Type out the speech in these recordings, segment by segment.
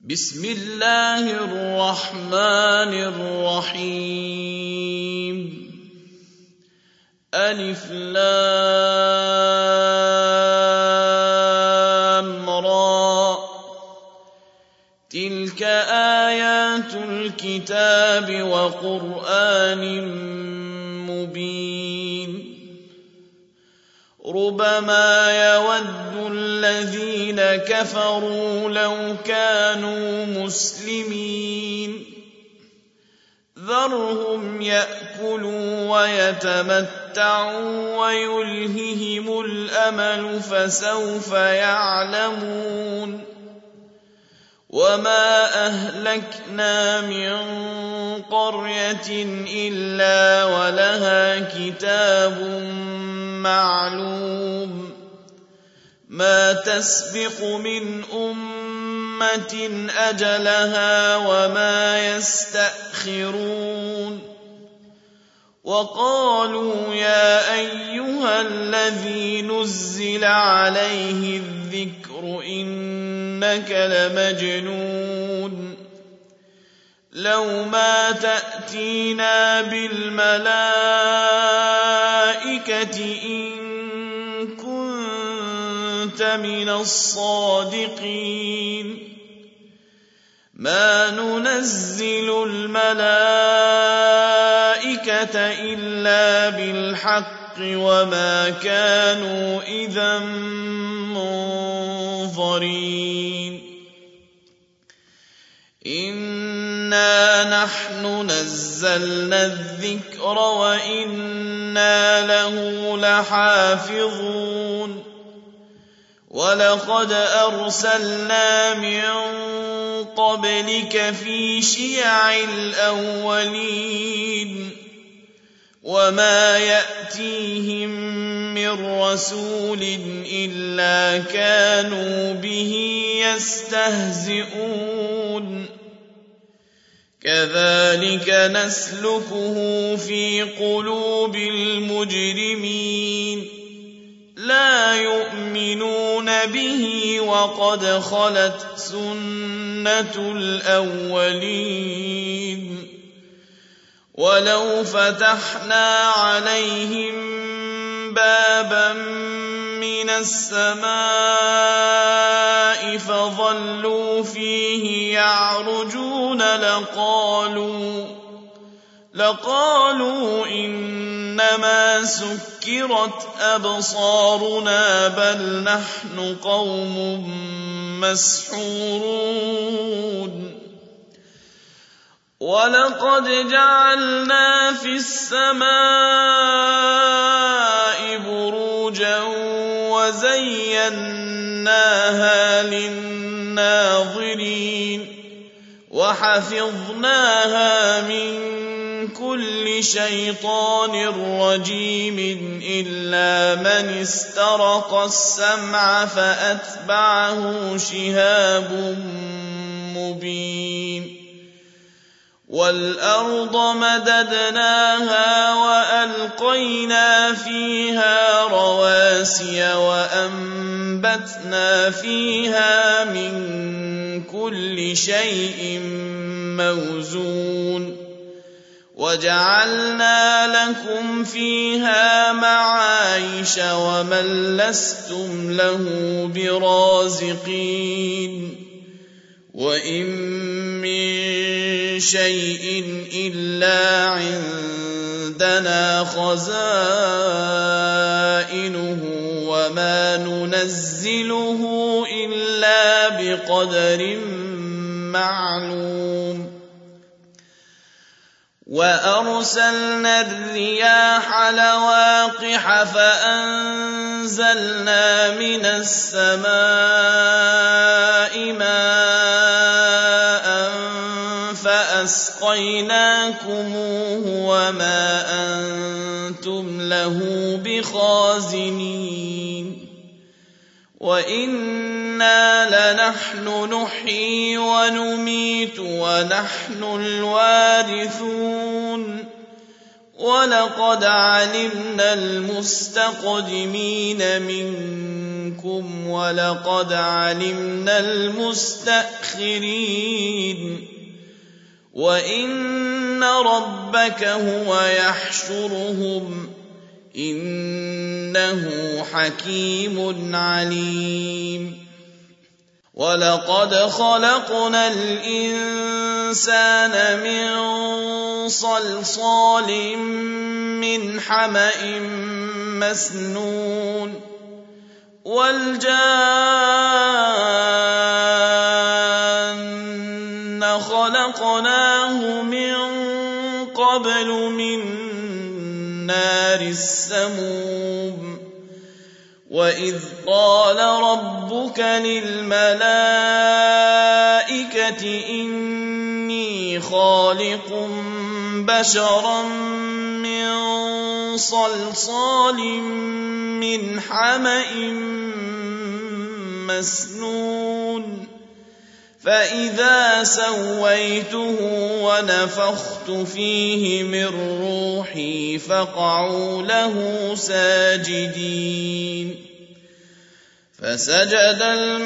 بسم الله الرحمن الرحيم. ألف لام را. تلك آيات الكتاب وقرآن مبين. ربما يود الذين كفروا لو كانوا مسلمين. ذرهم يأكلوا ويتمتعوا ويلههم الأمل فسوف يعلمون. وما أهلكنا من قرية إلا ولها كتاب معلوم. ما تسبق من أمة أجلها وما يستأخرون. وقالوا يا أيها الذي نزل عليه الذكر إنك لمجنون. لو ما تأتينا بالملائكة إن كنت من الصادقين. ما ننزل الملائكة إلا بالحق وما كانوا إذا منظرين. إنا نحن نزلنا الذكر وإنا له لحافظون. ولقد أرسلنا من قبلك في شيع الأولين. وما يأتيهم من رسول إلا كانوا به يستهزئون. كذلك نسلكه في قلوب المجرمين. لا يؤمنون به وقد خلت سنة الأولين. ولو فتحنا عليهم بابا من السماء فظلوا فيه يعرجون لقالوا إنما سكرت أبصارنا بل نحن قوم مسحورون. ولقد جعلنا في السماء بروجا وزيناها للناظرين وحفظناها من كل شيطان رجيم إلا من استرق السمع فأتبعه شهاب مبين. والأرض مددناها وألقينا فيها رواسي وأنبتنا فيها من كل شيء موزون. وجعلنا لكم فيها معايش ومن لستم له برازقين. وإن من شيء إلا عندنا خزائنه وما ننزله إلا بقدر معلوم. وأرسلنا الرياح لواقح فأنزلنا من السماء ماء فأسقيناكموه وما أنتم له بخازنين. وإنا لنحن نحيي ونميت ونحن الوارثون. ولقد علمنا المستقدمين منكم منكم ولقد علمنا المستأخرين وإن ربك هو يحشرهم إنه حكيم عليم ولقد خلقنا الإنسان من صلصال من حمأ مسنون والجان خلقناه من قبل من نار السموم وإذ قال ربك للملائكة إني خالق بشرا من صلصال من حمأ مسنون فإذا سويته ونفخت فيه من روحي فقعوا له ساجدين فسجد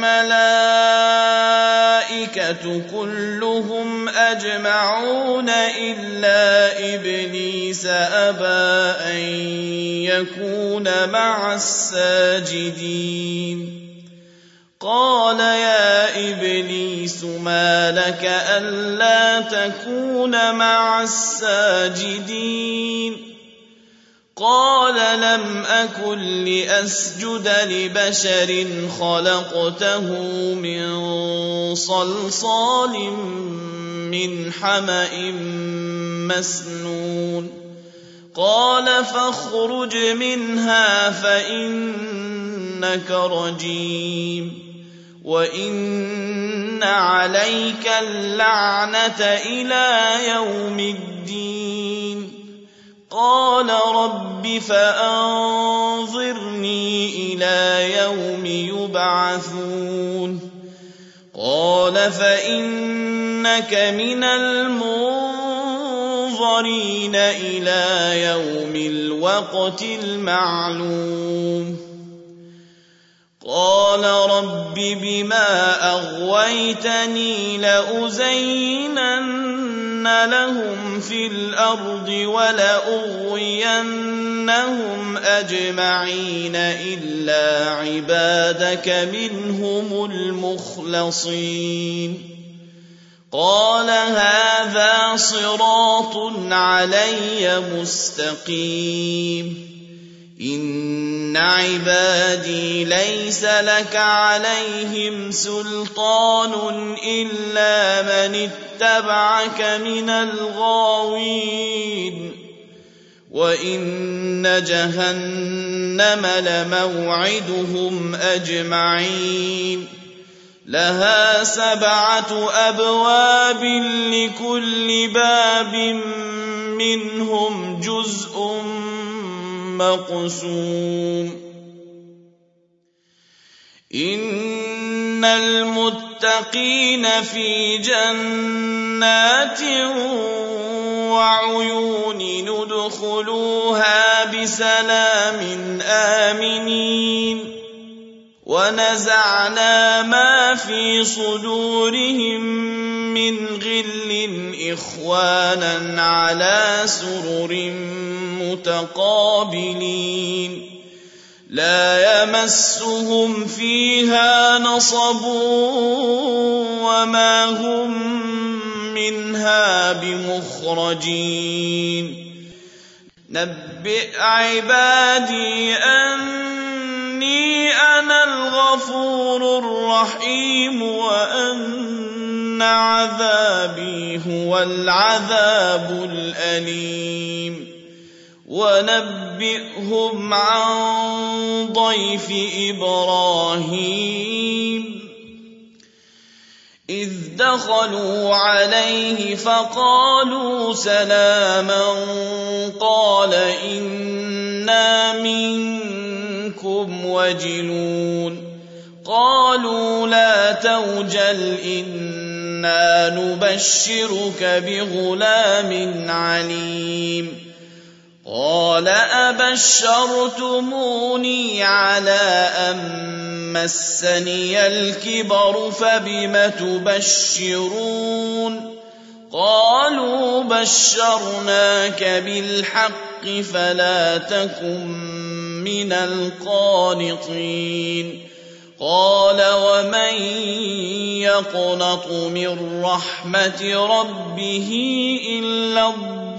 الملائكة كلهم أجمعون إلا إبليس أبى أن يكون مع الساجدين قال يا إبليس ما لك ألا تكون مع الساجدين قال لم أكن لأسجد لبشر خلقته من صلصال من حمأ مسنون قال فاخرج منها فإنك رجيم وإن عليك اللعنة إلى يوم الدين قال رب فأنظرني إلى يوم يبعثون قال فإنك من المنظرين إلى يوم الوقت المعلوم قال رب بما أغويتني لأزينن لهم في الأرض ولأغوينهم أجمعين إلا عبادك منهم المخلصين قال هذا صراط علي مستقيم إن عبادي ليس لك عليهم سلطان إلا من اتبعك من الغاوين وإن جهنم لموعدهم أجمعين لها 7 أبواب لكل باب منهم جزء مقسوم إن المتقين في جنات وعيون ندخلوها بسلام آمنين ونزعنا ما في صدورهم من غل إخوانا على سرر متقابلين لا يمسهم فيها نصب وما هم منها بمخرجين نبئ عبادي أني أنا الغفور الرحيم وأن عذابي هو العذاب الأليم ونبئهم عن ضيف إبراهيم إذ دخلوا عليه فقالوا سلاما قال إنا منكم وجلون قالوا لا توجل إنا نبشرك بغلام عليم قال أبشرتموني على أن مسني الكبر فبم تبشرون قالوا بشرناك بالحق فلا تكن من القانطين قال ومن يقنط من رحمة ربه إلا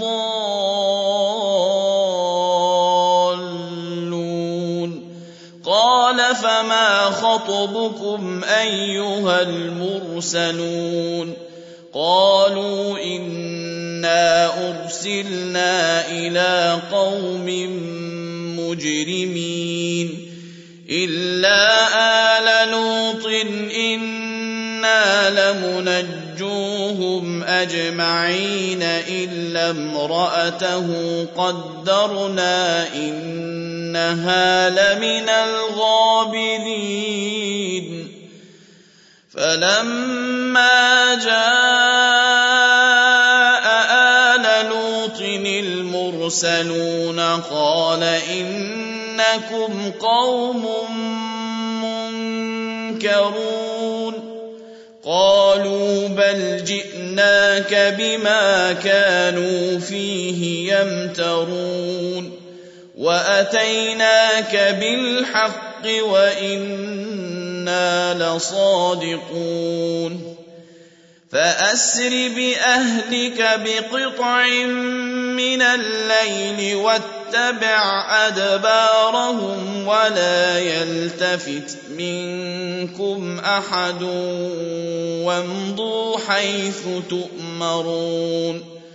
الضالون قال فما خطبكم أيها المرسلون قالوا إنا أرسلنا إلى قوم مجرمين إلا آل لوط إنا لمنجوهم أجمعين إلا امرأته قدرنا إنها لمن الغابرين فلما جاء آل لوط المرسلون قال إنكم قوم منكرون قالوا بل جئناك بما كانوا فيه يمترون وأتيناك بالحق وإنا لصادقون فأسر بأهلك بقطع من الليل واتبع أدبارهم ولا يلتفت منكم أحد وامضوا حيث تؤمرون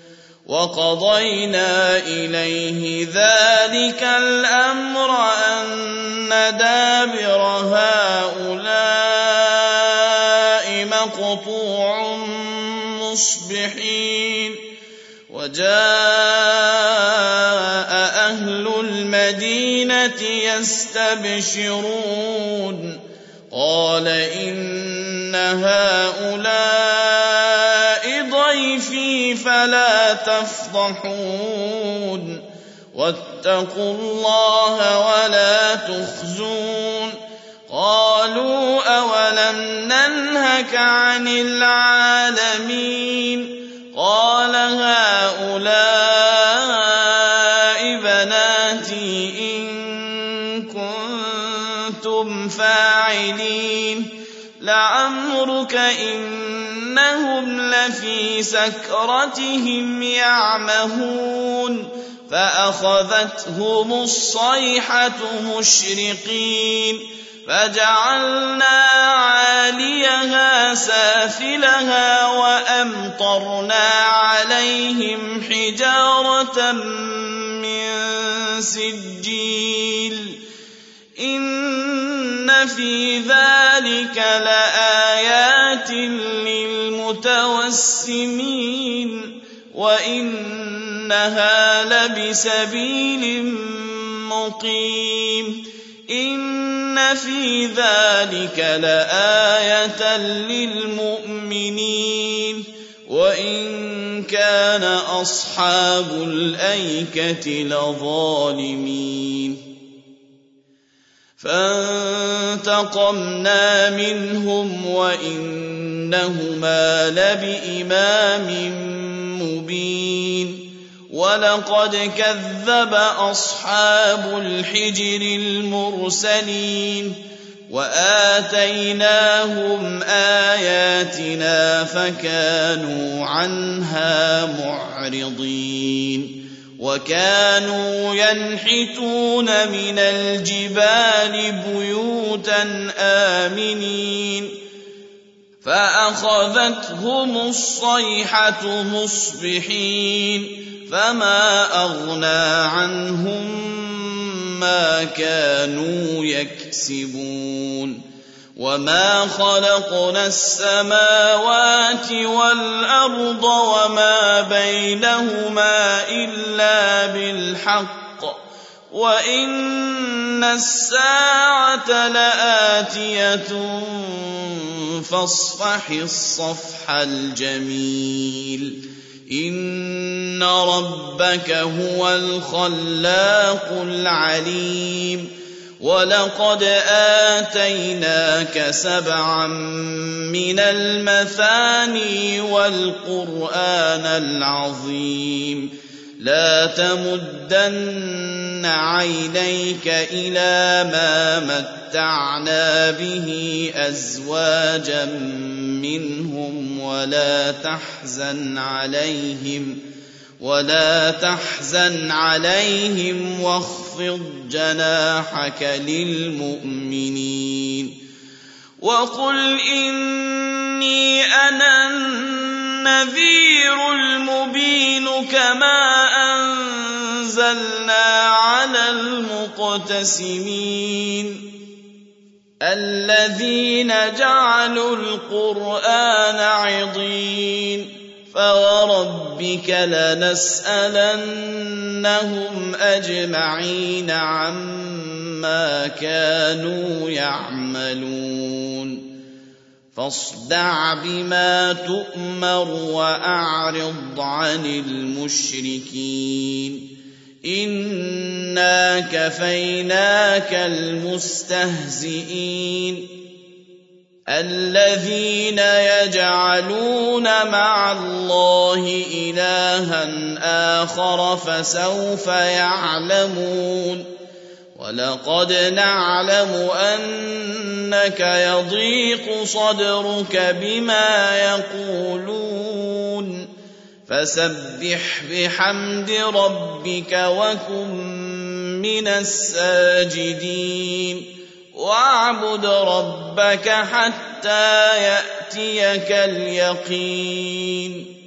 وقضينا إليه ذلك الأمر أن دابر هؤلاء مقطوع مصبحين وجاء أهل المدينة يستبشرون قال إن هؤلاء ضيفي فلا تفضحون واتقوا الله ولا تخزون قالوا أولم ننهك عن العالمين قال هؤلاء بناتي إن كنتم فاعلين لعمرك إنهم لفي سكرتهم يعمهون فأخذتهم الصيحة مشرقين فجعلنا عاليها سافلها وأمطرنا عليهم حجارة من سجيل إن في ذلك لآيات للمتوسمين وإنها لبسبيل مقيم إن في ذلك لآية للمؤمنين وإن كان أصحاب الأيكة لظالمين فانتقمنا منهم وإنهما لبإمام مبين ولقد كذب أصحاب الحجر المرسلين وآتيناهم آياتنا فكانوا عنها معرضين وكانوا ينحتون من الجبال بيوتا آمنين فأخذتهم الصيحة مصبحين فما أغنى عنهم ما كانوا يكسبون وما خلقنا السماوات والأرض وما بينهما إلا بالحق وإن الساعة لآتية فاصفح الصفح الجميل إن ربك هو الخلاق العليم وَلَقَدْ آتَيْنَاكَ سَبْعًا مِّنَ الْمَثَانِي وَالْقُرْآنَ الْعَظِيمَ لَا تَمُدَّنَّ عَيْنَيْكَ إِلَىٰ مَا مَتَّعْنَا بِهِ أَزْوَاجًا مِّنْهُمْ وَلَا تَحْزَنْ عَلَيْهِمْ وَاخْفِضْ جَنَاحَكَ لِلْمُؤْمِنِينَ وَقُلْ إِنِّي أَنَا النَّذِيرُ الْمُبِينُ كَمَا أَنزَلْنَا عَلَى الْمُقْتَسِمِينَ الَّذِينَ جَعَلُوا الْقُرْآنَ عِضِينَ فَوَرَبِّكَ لَنَسْأَلَنَّهُمْ أَجْمَعِينَ عَمَّا كَانُوا يَعْمَلُونَ فاصدع بما تؤمر وأعرض عن المشركين إنا كفيناك المستهزئين الذين يجعلون مع الله إلها آخر فسوف يعلمون وَلَقَدْ نَعْلَمُ أَنَّكَ يَضِيقُ صَدْرُكَ بِمَا يَقُولُونَ فَسَبِّحْ بِحَمْدِ رَبِّكَ وَكُن مِّنَ السَّاجِدِينَ وَاعْبُدْ رَبَّكَ حَتَّىٰ يَأْتِيَكَ الْيَقِينُ